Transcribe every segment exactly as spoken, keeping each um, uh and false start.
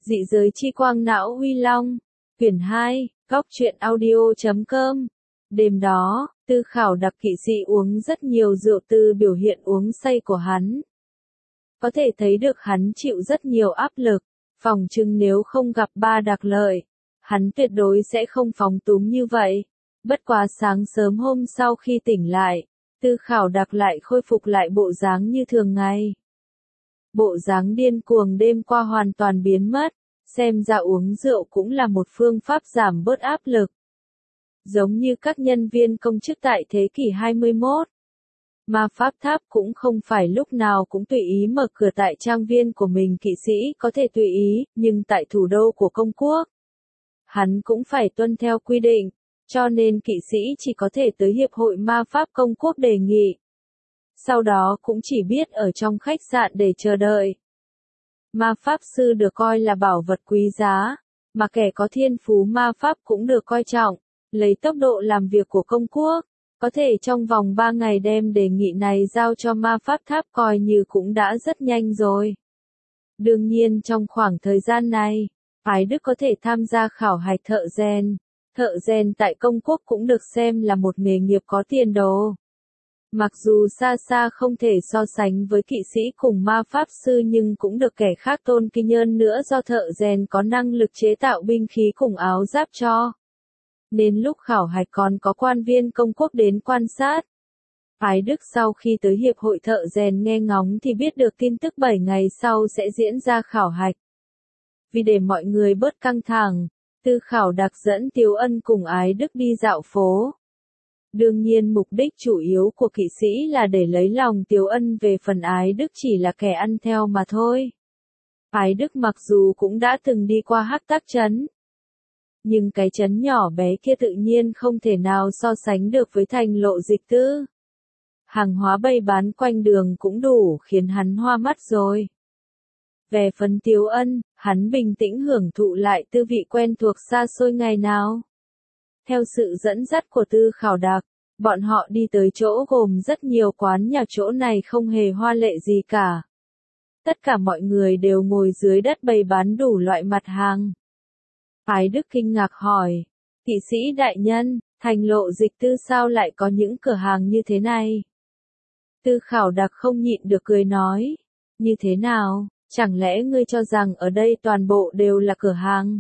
Dị giới chi quang não Huy Long, quyển hai, góc truyện audio chấm com. Đêm đó, Tư Khảo Đặc kỵ sĩ uống rất nhiều rượu từ biểu hiện uống say của hắn. Có thể thấy được hắn chịu rất nhiều áp lực, phỏng chừng nếu không gặp Ba Đặc Lợi, hắn tuyệt đối sẽ không phóng túng như vậy. Bất quá sáng sớm hôm sau khi tỉnh lại, Tư Khảo Đặc lại khôi phục lại bộ dáng như thường ngày. Bộ dáng điên cuồng đêm qua hoàn toàn biến mất, xem ra uống rượu cũng là một phương pháp giảm bớt áp lực. Giống như các nhân viên công chức tại thế kỷ hai mươi mốt. Ma Pháp Tháp cũng không phải lúc nào cũng tùy ý mở cửa tại trang viên của mình, kỵ sĩ có thể tùy ý, nhưng tại thủ đô của công quốc, hắn cũng phải tuân theo quy định, cho nên kỵ sĩ chỉ có thể tới Hiệp hội Ma Pháp công quốc đề nghị. Sau đó cũng chỉ biết ở trong khách sạn để chờ đợi. Ma Pháp Sư được coi là bảo vật quý giá, mà kẻ có thiên phú ma pháp cũng được coi trọng. Lấy tốc độ làm việc của công quốc, có thể trong vòng ba ngày đem đề nghị này giao cho Ma Pháp Tháp coi như cũng đã rất nhanh rồi. Đương nhiên trong khoảng thời gian này, phái Đức có thể tham gia khảo hạch thợ rèn. Thợ rèn tại công quốc cũng được xem là một nghề nghiệp có tiền đồ. Mặc dù xa xa không thể so sánh với kỵ sĩ cùng ma pháp sư, nhưng cũng được kẻ khác tôn kính hơn nữa do thợ rèn có năng lực chế tạo binh khí cùng áo giáp cho. Nên lúc khảo hạch còn có quan viên công quốc đến quan sát. Phái Đức sau khi tới Hiệp hội thợ rèn nghe ngóng thì biết được tin tức bảy ngày sau sẽ diễn ra khảo hạch. Vì để mọi người bớt căng thẳng, Tư Khảo Đặc dẫn Tiếu Ân cùng Ái Đức đi dạo phố. Đương nhiên mục đích chủ yếu của kỵ sĩ là để lấy lòng Tiếu Ân, về phần Ái Đức chỉ là kẻ ăn theo mà thôi. Ái Đức mặc dù cũng đã từng đi qua Hắc Tác Trấn, nhưng cái trấn nhỏ bé kia tự nhiên không thể nào so sánh được với thành Lộ Dịch Tư. Hàng hóa bày bán quanh đường cũng đủ khiến hắn hoa mắt rồi. Về phần Tiếu Ân, hắn bình tĩnh hưởng thụ lại tư vị quen thuộc xa xôi ngày nào. Theo sự dẫn dắt của Tư Khảo Đặc, bọn họ đi tới chỗ gồm rất nhiều quán nhà, chỗ này không hề hoa lệ gì cả. Tất cả mọi người đều ngồi dưới đất bày bán đủ loại mặt hàng. Phái Đức kinh ngạc hỏi, kỵ sĩ đại nhân, thành Lộ Dịch Tư sao lại có những cửa hàng như thế này? Tư Khảo Đặc không nhịn được cười nói, như thế nào, chẳng lẽ ngươi cho rằng ở đây toàn bộ đều là cửa hàng?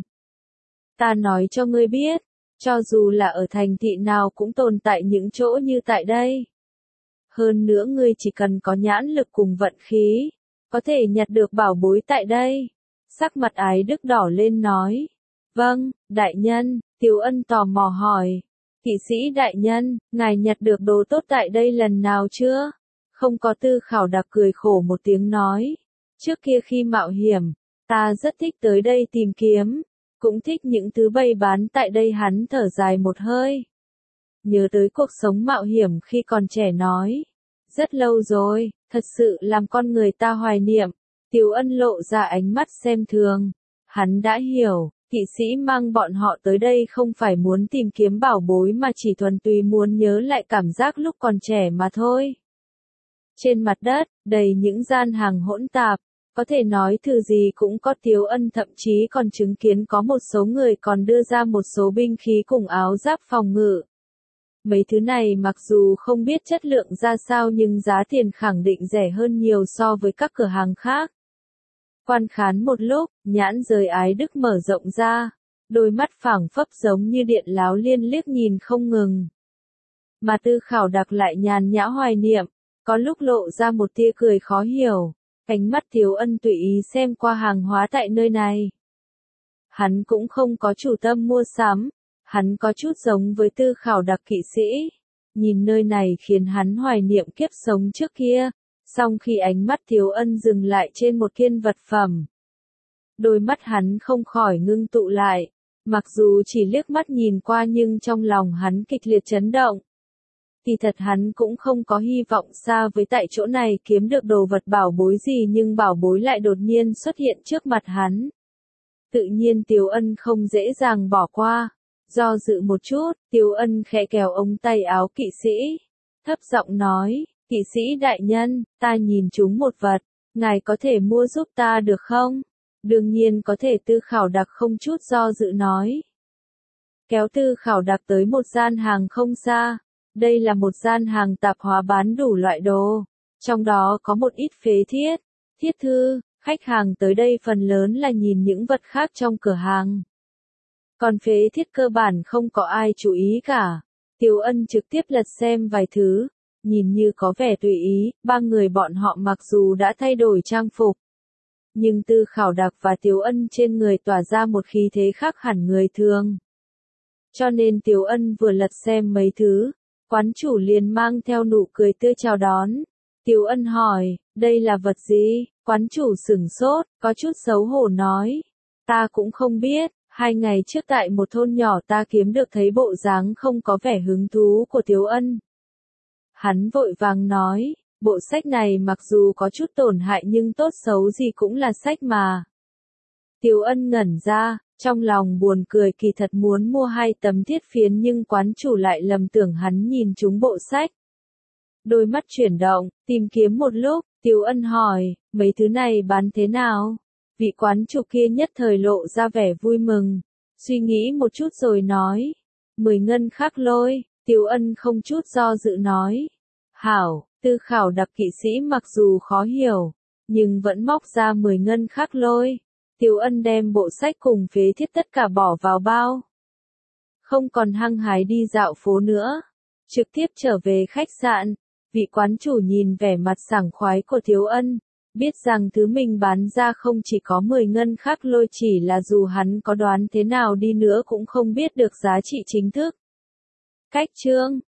Ta nói cho ngươi biết, cho dù là ở thành thị nào cũng tồn tại những chỗ như tại đây. Hơn nữa ngươi chỉ cần có nhãn lực cùng vận khí, có thể nhặt được bảo bối tại đây. Sắc mặt Ái Đức đỏ lên nói, vâng, đại nhân. Tiếu Ân tò mò hỏi, kỵ sĩ đại nhân, ngài nhặt được đồ tốt tại đây lần nào chưa? Không có. Tư Khảo Đặc cười khổ một tiếng nói, trước kia khi mạo hiểm, ta rất thích tới đây tìm kiếm, cũng thích những thứ bày bán tại đây. Hắn thở dài một hơi, nhớ tới cuộc sống mạo hiểm khi còn trẻ nói, rất lâu rồi, thật sự làm con người ta hoài niệm. Tiếu Ân lộ ra ánh mắt xem thường, hắn đã hiểu, kỵ sĩ mang bọn họ tới đây không phải muốn tìm kiếm bảo bối mà chỉ thuần túy muốn nhớ lại cảm giác lúc còn trẻ mà thôi. Trên mặt đất, đầy những gian hàng hỗn tạp, có thể nói thứ gì cũng có. Tiếu Ân thậm chí còn chứng kiến có một số người còn đưa ra một số binh khí cùng áo giáp phòng ngự. Mấy thứ này mặc dù không biết chất lượng ra sao nhưng giá tiền khẳng định rẻ hơn nhiều so với các cửa hàng khác. Quan khán một lúc, nhãn giới Ái Đức mở rộng ra, đôi mắt phảng phất giống như điện láo liên liếc nhìn không ngừng. Mà Tư Khảo Đặc lại nhàn nhã hoài niệm, có lúc lộ ra một tia cười khó hiểu. Ánh mắt Tiếu Ân tùy ý xem qua hàng hóa tại nơi này. Hắn cũng không có chủ tâm mua sắm, hắn có chút giống với Tư Khảo Đặc kỵ sĩ. Nhìn nơi này khiến hắn hoài niệm kiếp sống trước kia. Song khi ánh mắt Tiếu Ân dừng lại trên một kiện vật phẩm, đôi mắt hắn không khỏi ngưng tụ lại. Mặc dù chỉ liếc mắt nhìn qua nhưng trong lòng hắn kịch liệt chấn động. Thì thật hắn cũng không có hy vọng xa với tại chỗ này kiếm được đồ vật bảo bối gì, nhưng bảo bối lại đột nhiên xuất hiện trước mặt hắn. Tự nhiên Tiếu Ân không dễ dàng bỏ qua. Do dự một chút, Tiếu Ân khẽ kéo ống tay áo kỵ sĩ, thấp giọng nói, kỵ sĩ đại nhân, ta nhìn trúng một vật, ngài có thể mua giúp ta được không? Đương nhiên có thể, Tư Khảo Đặc không chút do dự nói. Kéo Tư Khảo Đặc tới một gian hàng không xa. Đây là một gian hàng tạp hóa bán đủ loại đồ. Trong đó có một ít phế thiết, thiết thư, khách hàng tới đây phần lớn là nhìn những vật khác trong cửa hàng. Còn phế thiết cơ bản không có ai chú ý cả. Tiếu Ân trực tiếp lật xem vài thứ, nhìn như có vẻ tùy ý, ba người bọn họ mặc dù đã thay đổi trang phục. Nhưng Tư Khảo Đặc và Tiếu Ân trên người tỏa ra một khí thế khác hẳn người thường. Cho nên Tiếu Ân vừa lật xem mấy thứ, quán chủ liền mang theo nụ cười tươi chào đón. Tiếu Ân hỏi, đây là vật gì? Quán chủ sửng sốt, có chút xấu hổ nói. Ta cũng không biết, hai ngày trước tại một thôn nhỏ ta kiếm được, thấy bộ dáng không có vẻ hứng thú của Tiếu Ân. Hắn vội vàng nói, bộ sách này mặc dù có chút tổn hại nhưng tốt xấu gì cũng là sách mà. Tiếu Ân ngẩn ra, trong lòng buồn cười, kỳ thật muốn mua hai tấm thiết phiến nhưng quán chủ lại lầm tưởng hắn nhìn trúng bộ sách. Đôi mắt chuyển động, tìm kiếm một lúc, Tiếu Ân hỏi, mấy thứ này bán thế nào? Vị quán chủ kia nhất thời lộ ra vẻ vui mừng, suy nghĩ một chút rồi nói, mười ngân khắc lôi. Tiếu Ân không chút do dự nói, hảo. Tư Khảo Đặc kỵ sĩ mặc dù khó hiểu, nhưng vẫn móc ra mười ngân khắc lôi. Tiếu Ân đem bộ sách cùng phế thiết tất cả bỏ vào bao. Không còn hăng hái đi dạo phố nữa, trực tiếp trở về khách sạn. Vị quán chủ nhìn vẻ mặt sảng khoái của Tiếu Ân, biết rằng thứ mình bán ra không chỉ có mười ngân khắc lôi, chỉ là dù hắn có đoán thế nào đi nữa cũng không biết được giá trị chính thức. Cách chương